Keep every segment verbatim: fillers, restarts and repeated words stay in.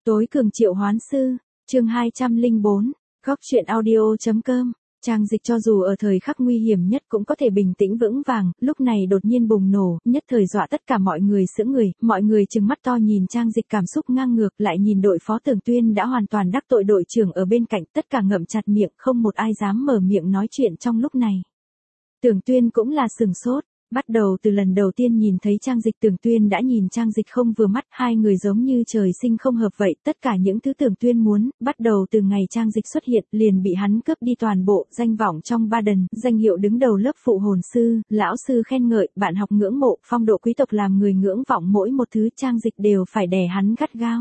Tối cường triệu hoán sư, chương hai trăm lẻ bốn, góc truyện audio.com. Trang Dịch cho dù ở thời khắc nguy hiểm nhất cũng có thể bình tĩnh vững vàng, lúc này đột nhiên bùng nổ, nhất thời dọa tất cả mọi người sững người, mọi người trừng mắt to nhìn Trang Dịch cảm xúc ngang ngược, lại nhìn đội phó Tưởng Tuyên đã hoàn toàn đắc tội đội trưởng ở bên cạnh, tất cả ngậm chặt miệng, không một ai dám mở miệng nói chuyện trong lúc này. Tưởng Tuyên cũng là sừng sốt. Bắt đầu từ lần đầu tiên nhìn thấy Trang Dịch, Tưởng Tuyên đã nhìn Trang Dịch không vừa mắt, hai người giống như trời sinh không hợp vậy, tất cả những thứ Tưởng Tuyên muốn, bắt đầu từ ngày Trang Dịch xuất hiện, liền bị hắn cướp đi toàn bộ, danh vọng trong ba đần, danh hiệu đứng đầu lớp phụ hồn sư, lão sư khen ngợi, bạn học ngưỡng mộ, phong độ quý tộc làm người ngưỡng vọng mỗi một thứ Trang Dịch đều phải đè hắn gắt gao.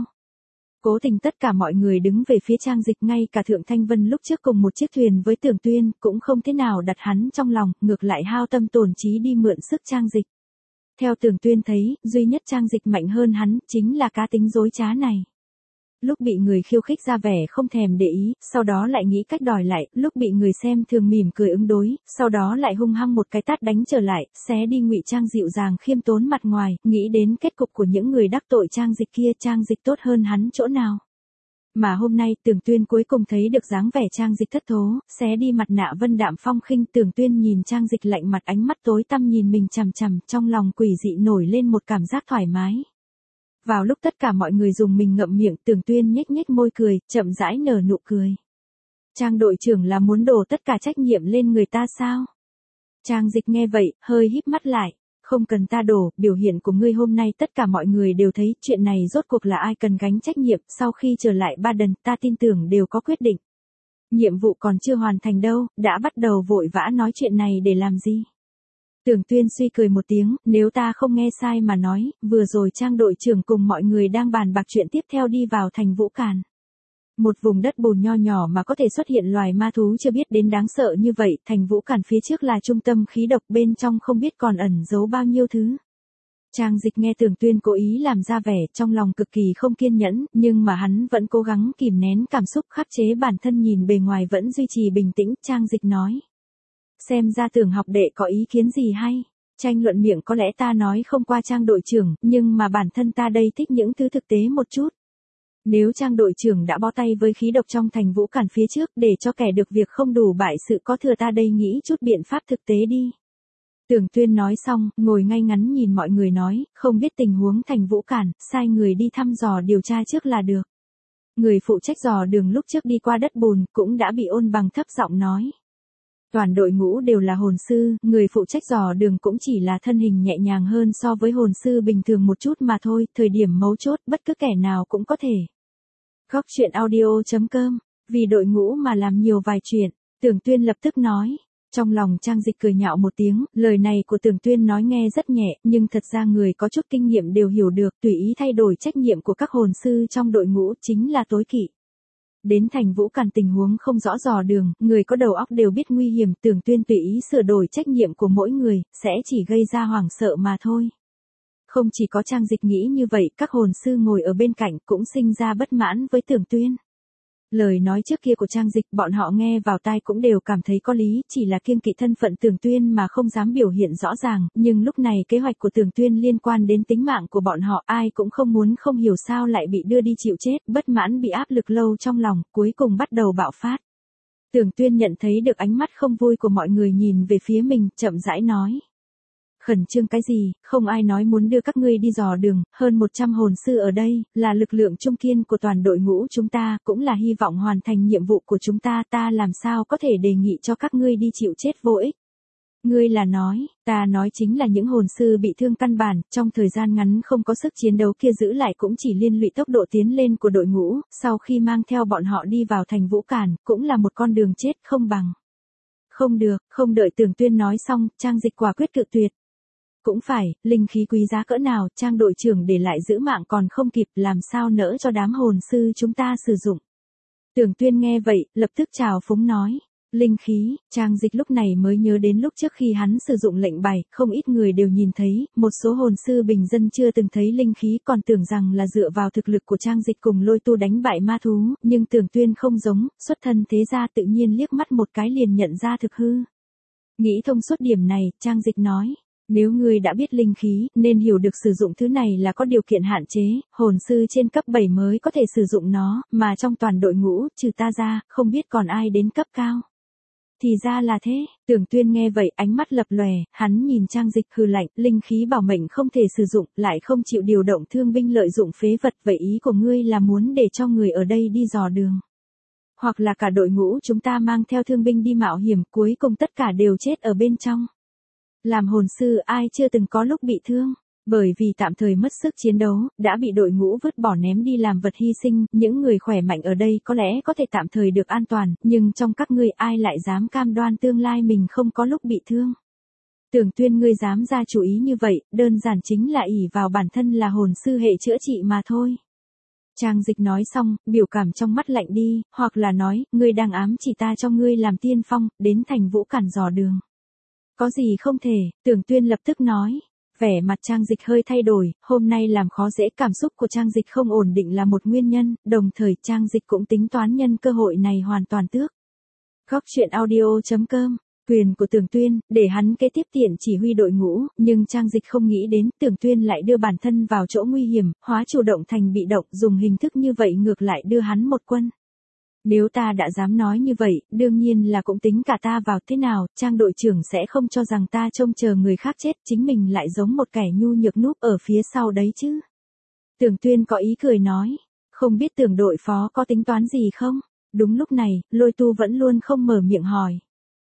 Cố tình tất cả mọi người đứng về phía Trang Dịch, ngay cả Thượng Thanh Vân lúc trước cùng một chiếc thuyền với Tưởng Tuyên, cũng không thế nào đặt hắn trong lòng, ngược lại hao tâm tổn trí đi mượn sức Trang Dịch. Theo Tưởng Tuyên thấy, duy nhất Trang Dịch mạnh hơn hắn, chính là cá tính dối trá này. Lúc bị người khiêu khích ra vẻ không thèm để ý, sau đó lại nghĩ cách đòi lại, lúc bị người xem thường mỉm cười ứng đối, sau đó lại hung hăng một cái tát đánh trở lại, xé đi ngụy trang dịu dàng khiêm tốn mặt ngoài, nghĩ đến kết cục của những người đắc tội Trang Dịch kia, Trang Dịch tốt hơn hắn chỗ nào. Mà hôm nay Tưởng Tuyên cuối cùng thấy được dáng vẻ Trang Dịch thất thố, xé đi mặt nạ vân đạm phong khinh, Tưởng Tuyên nhìn Trang Dịch lạnh mặt, ánh mắt tối tăm nhìn mình chằm chằm, trong lòng quỷ dị nổi lên một cảm giác thoải mái. Vào lúc tất cả mọi người dùng mình ngậm miệng, Tưởng Tuyên nhếch nhếch môi cười, chậm rãi nở nụ cười. Trang đội trưởng là muốn đổ tất cả trách nhiệm lên người ta sao? Trang Dịch nghe vậy, hơi híp mắt lại. Không cần ta đổ, biểu hiện của ngươi hôm nay tất cả mọi người đều thấy, chuyện này rốt cuộc là ai cần gánh trách nhiệm, sau khi trở lại ba đần, ta tin tưởng đều có quyết định. Nhiệm vụ còn chưa hoàn thành đâu, đã bắt đầu vội vã nói chuyện này để làm gì? Tưởng Tuyên suy cười một tiếng, nếu ta không nghe sai mà nói, vừa rồi Trang đội trưởng cùng mọi người đang bàn bạc chuyện tiếp theo đi vào thành Vũ Càn. Một vùng đất bùn nho nhỏ mà có thể xuất hiện loài ma thú chưa biết đến đáng sợ như vậy, thành Vũ Càn phía trước là trung tâm khí độc, bên trong không biết còn ẩn giấu bao nhiêu thứ. Trang Dịch nghe Tưởng Tuyên cố ý làm ra vẻ, trong lòng cực kỳ không kiên nhẫn, nhưng mà hắn vẫn cố gắng kìm nén cảm xúc, khắc chế bản thân, nhìn bề ngoài vẫn duy trì bình tĩnh. Trang Dịch nói. Xem ra Tưởng học đệ có ý kiến gì hay? Tranh luận miệng có lẽ ta nói không qua Trang đội trưởng, nhưng mà bản thân ta đây thích những thứ thực tế một chút. Nếu Trang đội trưởng đã bó tay với khí độc trong thành Vũ Càn phía trước, để cho kẻ được việc không đủ bại sự có thừa, ta đây nghĩ chút biện pháp thực tế đi. Tưởng Tuyên nói xong, ngồi ngay ngắn nhìn mọi người nói, không biết tình huống thành Vũ Càn, sai người đi thăm dò điều tra trước là được. Người phụ trách dò đường lúc trước đi qua đất bùn, cũng đã bị Ôn Bằng thấp giọng nói. Toàn đội ngũ đều là hồn sư, người phụ trách dò đường cũng chỉ là thân hình nhẹ nhàng hơn so với hồn sư bình thường một chút mà thôi, thời điểm mấu chốt, bất cứ kẻ nào cũng có thể. Góc truyện audio.com, vì đội ngũ mà làm nhiều vài chuyện, Tưởng Tuyên lập tức nói. Trong lòng Trang Dịch cười nhạo một tiếng, lời này của Tưởng Tuyên nói nghe rất nhẹ, nhưng thật ra người có chút kinh nghiệm đều hiểu được, tùy ý thay đổi trách nhiệm của các hồn sư trong đội ngũ chính là tối kỵ. Đến thành Vũ Càn tình huống không rõ dò đường, người có đầu óc đều biết nguy hiểm, Tưởng Tuyên tùy ý sửa đổi trách nhiệm của mỗi người, sẽ chỉ gây ra hoảng sợ mà thôi. Không chỉ có Trang Dịch nghĩ như vậy, các hồn sư ngồi ở bên cạnh cũng sinh ra bất mãn với Tưởng Tuyên. Lời nói trước kia của Trang Dịch bọn họ nghe vào tai cũng đều cảm thấy có lý, chỉ là kiêng kỵ thân phận Tưởng Tuyên mà không dám biểu hiện rõ ràng, nhưng lúc này kế hoạch của Tưởng Tuyên liên quan đến tính mạng của bọn họ, ai cũng không muốn không hiểu sao lại bị đưa đi chịu chết, bất mãn bị áp lực lâu trong lòng, cuối cùng bắt đầu bạo phát. Tưởng Tuyên nhận thấy được ánh mắt không vui của mọi người nhìn về phía mình, chậm rãi nói. Khẩn trương cái gì, không ai nói muốn đưa các ngươi đi dò đường, hơn một trăm hồn sư ở đây, là lực lượng trung kiên của toàn đội ngũ chúng ta, cũng là hy vọng hoàn thành nhiệm vụ của chúng ta, ta làm sao có thể đề nghị cho các ngươi đi chịu chết vô ích. Ngươi là nói, ta nói chính là những hồn sư bị thương căn bản, trong thời gian ngắn không có sức chiến đấu kia giữ lại cũng chỉ liên lụy tốc độ tiến lên của đội ngũ, sau khi mang theo bọn họ đi vào thành Vũ Càn, cũng là một con đường chết không bằng. Không được, không đợi Tưởng Tuyên nói xong, Trang Dịch quả quyết cự tuyệt. Cũng phải, linh khí quý giá cỡ nào, Trang đội trưởng để lại giữ mạng còn không kịp, làm sao nỡ cho đám hồn sư chúng ta sử dụng. Tưởng Tuyên nghe vậy, lập tức chào phúng nói. Linh khí, Trang Dịch lúc này mới nhớ đến lúc trước khi hắn sử dụng lệnh bài, không ít người đều nhìn thấy, một số hồn sư bình dân chưa từng thấy linh khí còn tưởng rằng là dựa vào thực lực của Trang Dịch cùng lôi tu đánh bại ma thú, nhưng Tưởng Tuyên không giống, xuất thân thế gia tự nhiên liếc mắt một cái liền nhận ra thực hư. Nghĩ thông suốt điểm này, Trang Dịch nói. Nếu ngươi đã biết linh khí, nên hiểu được sử dụng thứ này là có điều kiện hạn chế, hồn sư trên cấp bảy mới có thể sử dụng nó, mà trong toàn đội ngũ, trừ ta ra, không biết còn ai đến cấp cao. Thì ra là thế, Tưởng Tuyên nghe vậy ánh mắt lập lòe, hắn nhìn Trang Dịch hừ lạnh, linh khí bảo mệnh không thể sử dụng, lại không chịu điều động thương binh lợi dụng phế vật, vậy ý của ngươi là muốn để cho người ở đây đi dò đường. Hoặc là cả đội ngũ chúng ta mang theo thương binh đi mạo hiểm, cuối cùng tất cả đều chết ở bên trong. Làm hồn sư ai chưa từng có lúc bị thương, bởi vì tạm thời mất sức chiến đấu, đã bị đội ngũ vứt bỏ ném đi làm vật hy sinh, những người khỏe mạnh ở đây có lẽ có thể tạm thời được an toàn, nhưng trong các ngươi ai lại dám cam đoan tương lai mình không có lúc bị thương. Tưởng Tuyên ngươi dám ra chủ ý như vậy, đơn giản chính là ỷ vào bản thân là hồn sư hệ chữa trị mà thôi. Trang Dịch nói xong, biểu cảm trong mắt lạnh đi, hoặc là nói, ngươi đang ám chỉ ta cho ngươi làm tiên phong, đến thành Vũ Cản dò đường. Có gì không thể, Tưởng Tuyên lập tức nói. Vẻ mặt Trang Dịch hơi thay đổi, hôm nay làm khó dễ, cảm xúc của Trang Dịch không ổn định là một nguyên nhân, đồng thời Trang Dịch cũng tính toán nhân cơ hội này hoàn toàn tước. Góc truyện audio chấm com, quyền của Tưởng Tuyên, để hắn kế tiếp tiện chỉ huy đội ngũ, nhưng Trang Dịch không nghĩ đến, Tưởng Tuyên lại đưa bản thân vào chỗ nguy hiểm, hóa chủ động thành bị động, dùng hình thức như vậy ngược lại đưa hắn một quân. Nếu ta đã dám nói như vậy, đương nhiên là cũng tính cả ta vào, thế nào, Trang đội trưởng sẽ không cho rằng ta trông chờ người khác chết, chính mình lại giống một kẻ nhu nhược núp ở phía sau đấy chứ. Tưởng Tuyên có ý cười nói, không biết Tưởng đội phó có tính toán gì không? Đúng lúc này, Lôi Tu vẫn luôn không mở miệng hỏi.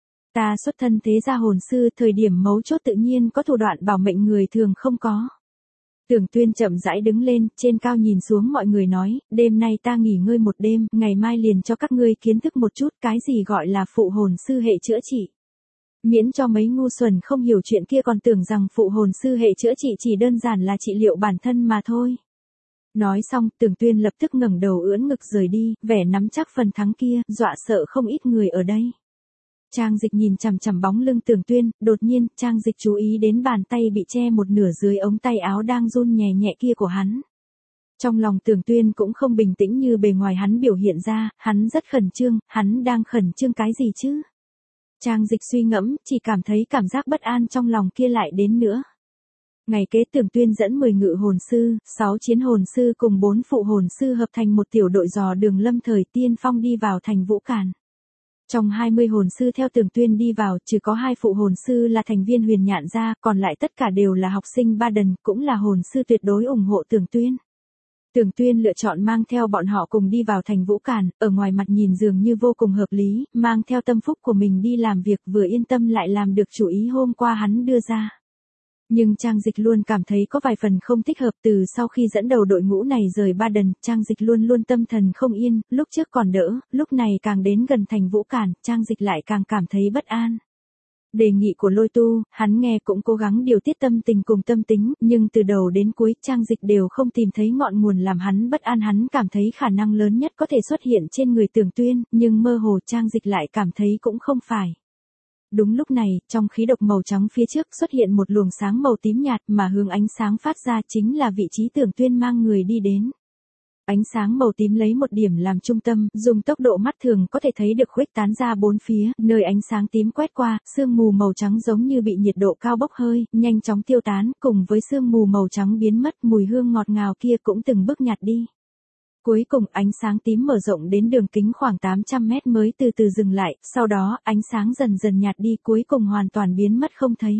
Ta xuất thân thế gia hồn sư, thời điểm mấu chốt tự nhiên có thủ đoạn bảo mệnh người thường không có. Tưởng Tuyên chậm rãi đứng lên, trên cao nhìn xuống mọi người nói, đêm nay ta nghỉ ngơi một đêm, ngày mai liền cho các ngươi kiến thức một chút cái gì gọi là phụ hồn sư hệ chữa trị. Miễn cho mấy ngu xuẩn không hiểu chuyện kia còn tưởng rằng phụ hồn sư hệ chữa trị chỉ đơn giản là trị liệu bản thân mà thôi. Nói xong, Tưởng Tuyên lập tức ngẩng đầu ưỡn ngực rời đi, vẻ nắm chắc phần thắng kia, dọa sợ không ít người ở đây. Trang Dịch nhìn chằm chằm bóng lưng Tưởng Tuyên, đột nhiên, Trang Dịch chú ý đến bàn tay bị che một nửa dưới ống tay áo đang run nhẹ nhẹ kia của hắn. Trong lòng Tưởng Tuyên cũng không bình tĩnh như bề ngoài hắn biểu hiện ra, hắn rất khẩn trương, hắn đang khẩn trương cái gì chứ? Trang Dịch suy ngẫm, chỉ cảm thấy cảm giác bất an trong lòng kia lại đến nữa. Ngày kế Tưởng Tuyên dẫn mười ngự hồn sư, sáu chiến hồn sư cùng bốn phụ hồn sư hợp thành một tiểu đội dò đường lâm thời tiên phong đi vào thành Vũ Cản. Trong hai mươi hồn sư theo Tưởng Tuyên đi vào, chỉ có hai phụ hồn sư là thành viên Huyền Nhạn gia, còn lại tất cả đều là học sinh Ba Đần, cũng là hồn sư tuyệt đối ủng hộ Tưởng Tuyên. Tưởng Tuyên lựa chọn mang theo bọn họ cùng đi vào thành Vũ Cản, ở ngoài mặt nhìn dường như vô cùng hợp lý, mang theo tâm phúc của mình đi làm việc vừa yên tâm lại làm được chủ ý hôm qua hắn đưa ra. Nhưng Trang Dịch luôn cảm thấy có vài phần không thích hợp, từ sau khi dẫn đầu đội ngũ này rời Ba Đần, Trang Dịch luôn luôn tâm thần không yên, lúc trước còn đỡ, lúc này càng đến gần thành Vũ Cản, Trang Dịch lại càng cảm thấy bất an. Đề nghị của Lôi Tu, hắn nghe cũng cố gắng điều tiết tâm tình cùng tâm tính, nhưng từ đầu đến cuối Trang Dịch đều không tìm thấy ngọn nguồn làm hắn bất an, hắn cảm thấy khả năng lớn nhất có thể xuất hiện trên người Tưởng Tuyên, nhưng mơ hồ Trang Dịch lại cảm thấy cũng không phải. Đúng lúc này, trong khí độc màu trắng phía trước xuất hiện một luồng sáng màu tím nhạt mà hướng ánh sáng phát ra chính là vị trí Tưởng Tuyên mang người đi đến. Ánh sáng màu tím lấy một điểm làm trung tâm, dùng tốc độ mắt thường có thể thấy được khuếch tán ra bốn phía, nơi ánh sáng tím quét qua, sương mù màu trắng giống như bị nhiệt độ cao bốc hơi, nhanh chóng tiêu tán, cùng với sương mù màu trắng biến mất, mùi hương ngọt ngào kia cũng từng bước nhạt đi. Cuối cùng ánh sáng tím mở rộng đến đường kính khoảng tám trăm mét mới từ từ dừng lại, sau đó ánh sáng dần dần nhạt đi cuối cùng hoàn toàn biến mất không thấy.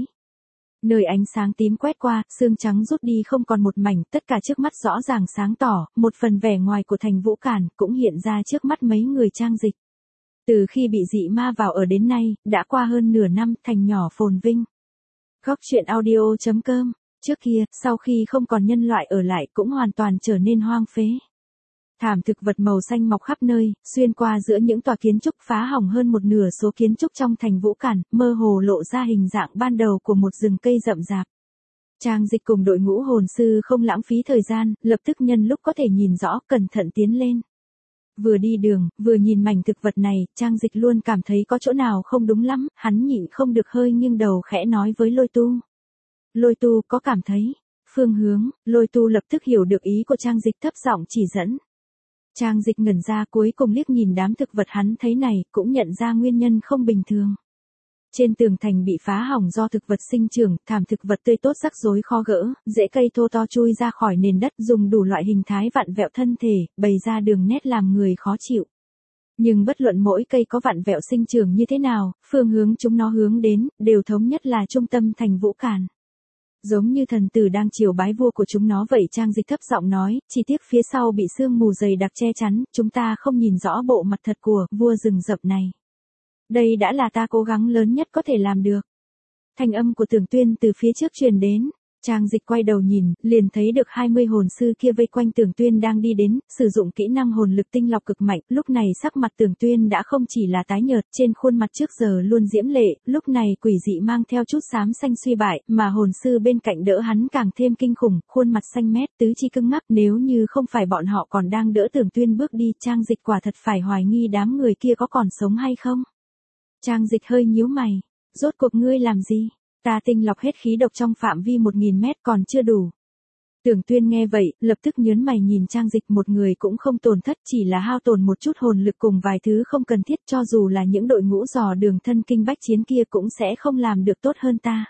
Nơi ánh sáng tím quét qua, sương trắng rút đi không còn một mảnh, tất cả trước mắt rõ ràng sáng tỏ, một phần vẻ ngoài của thành Vũ Cản cũng hiện ra trước mắt mấy người Trang Dịch. Từ khi bị dị ma vào ở đến nay, đã qua hơn nửa năm, thành nhỏ phồn vinh. Góc truyện audio chấm com, trước kia, sau khi không còn nhân loại ở lại cũng hoàn toàn trở nên hoang phế. Thảm thực vật màu xanh mọc khắp nơi, xuyên qua giữa những tòa kiến trúc phá hỏng hơn một nửa số kiến trúc trong thành Vũ Cản, mơ hồ lộ ra hình dạng ban đầu của một rừng cây rậm rạp. Trang Dịch cùng đội ngũ hồn sư không lãng phí thời gian, lập tức nhân lúc có thể nhìn rõ, cẩn thận tiến lên. Vừa đi đường, vừa nhìn mảnh thực vật này, Trang Dịch luôn cảm thấy có chỗ nào không đúng lắm, hắn nhịn không được hơi nghiêng đầu khẽ nói với Lôi Tu. Lôi Tu có cảm thấy phương hướng, Lôi Tu lập tức hiểu được ý của Trang Dịch, thấp giọng chỉ dẫn. Trang Dịch ngẩn ra, cuối cùng liếc nhìn đám thực vật hắn thấy này, cũng nhận ra nguyên nhân không bình thường. trên tường thành bị phá hỏng do thực vật sinh trưởng, thảm thực vật tươi tốt rắc rối khó gỡ, rễ cây thô to chui ra khỏi nền đất, dùng đủ loại hình thái vặn vẹo thân thể, bày ra đường nét làm người khó chịu. Nhưng bất luận mỗi cây có vặn vẹo sinh trưởng như thế nào, phương hướng chúng nó hướng đến, đều thống nhất là trung tâm thành Vũ Càn. Giống như thần tử đang chiều bái vua của chúng nó vậy. Trang Dịch thấp giọng nói, chỉ tiếc phía sau bị sương mù dày đặc che chắn, chúng ta không nhìn rõ bộ mặt thật của vua rừng rậm này. Đây đã là ta cố gắng lớn nhất có thể làm được. Thanh âm của Tưởng Tuyên từ phía trước truyền đến. Trang Dịch quay đầu nhìn, liền thấy được hai mươi hồn sư kia vây quanh Tưởng Tuyên đang đi đến, sử dụng kỹ năng hồn lực tinh lọc cực mạnh. Lúc này sắc mặt Tưởng Tuyên đã không chỉ là tái nhợt, trên khuôn mặt trước giờ luôn diễm lệ, lúc này quỷ dị mang theo chút xám xanh suy bại, mà hồn sư bên cạnh đỡ hắn càng thêm kinh khủng, khuôn mặt xanh mét, tứ chi cứng ngắc. Nếu như không phải bọn họ còn đang đỡ Tưởng Tuyên bước đi, Trang Dịch quả thật phải hoài nghi đám người kia có còn sống hay không. Trang Dịch hơi nhíu mày, rốt cuộc ngươi làm gì? Ta tinh lọc hết khí độc trong phạm vi một nghìn mét còn chưa đủ. Tưởng Tuyên nghe vậy, lập tức nhớn mày nhìn Trang Dịch, một người cũng không tổn thất, chỉ là hao tổn một chút hồn lực cùng vài thứ không cần thiết, cho dù là những đội ngũ dò đường thân kinh bách chiến kia cũng sẽ không làm được tốt hơn ta.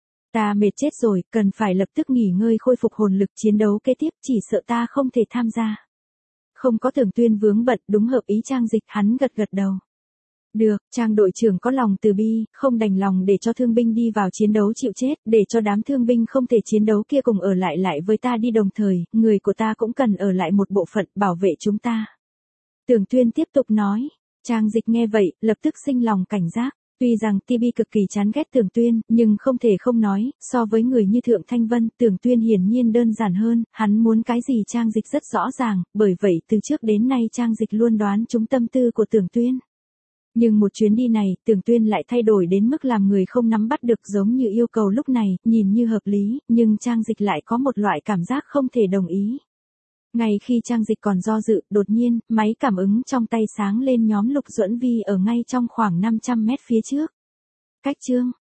Ta mệt chết rồi, cần phải lập tức nghỉ ngơi khôi phục hồn lực, chiến đấu kế tiếp chỉ sợ ta không thể tham gia. Không có Tưởng Tuyên vướng bận, đúng hợp ý Trang Dịch, hắn gật gật đầu. Được, Trang đội trưởng có lòng từ bi, không đành lòng để cho thương binh đi vào chiến đấu chịu chết, để cho đám thương binh không thể chiến đấu kia cùng ở lại lại với ta đi đồng thời, người của ta cũng cần ở lại một bộ phận, bảo vệ chúng ta. Tưởng Tuyên tiếp tục nói. Trang Dịch nghe vậy, lập tức sinh lòng cảnh giác. Tuy rằng Ti Bi cực kỳ chán ghét Tưởng Tuyên, nhưng không thể không nói, so với người như Thượng Thanh Vân, Tưởng Tuyên hiển nhiên đơn giản hơn, hắn muốn cái gì Trang Dịch rất rõ ràng, bởi vậy từ trước đến nay Trang Dịch luôn đoán trúng tâm tư của Tưởng Tuyên. Nhưng một chuyến đi này, Tưởng Tuyên lại thay đổi đến mức làm người không nắm bắt được, giống như yêu cầu lúc này, nhìn như hợp lý, nhưng Trang Dịch lại có một loại cảm giác không thể đồng ý. Ngay khi Trang Dịch còn do dự, đột nhiên, máy cảm ứng trong tay sáng lên, nhóm Lục Duẫn Vi ở ngay trong khoảng năm trăm mét phía trước. Cách chương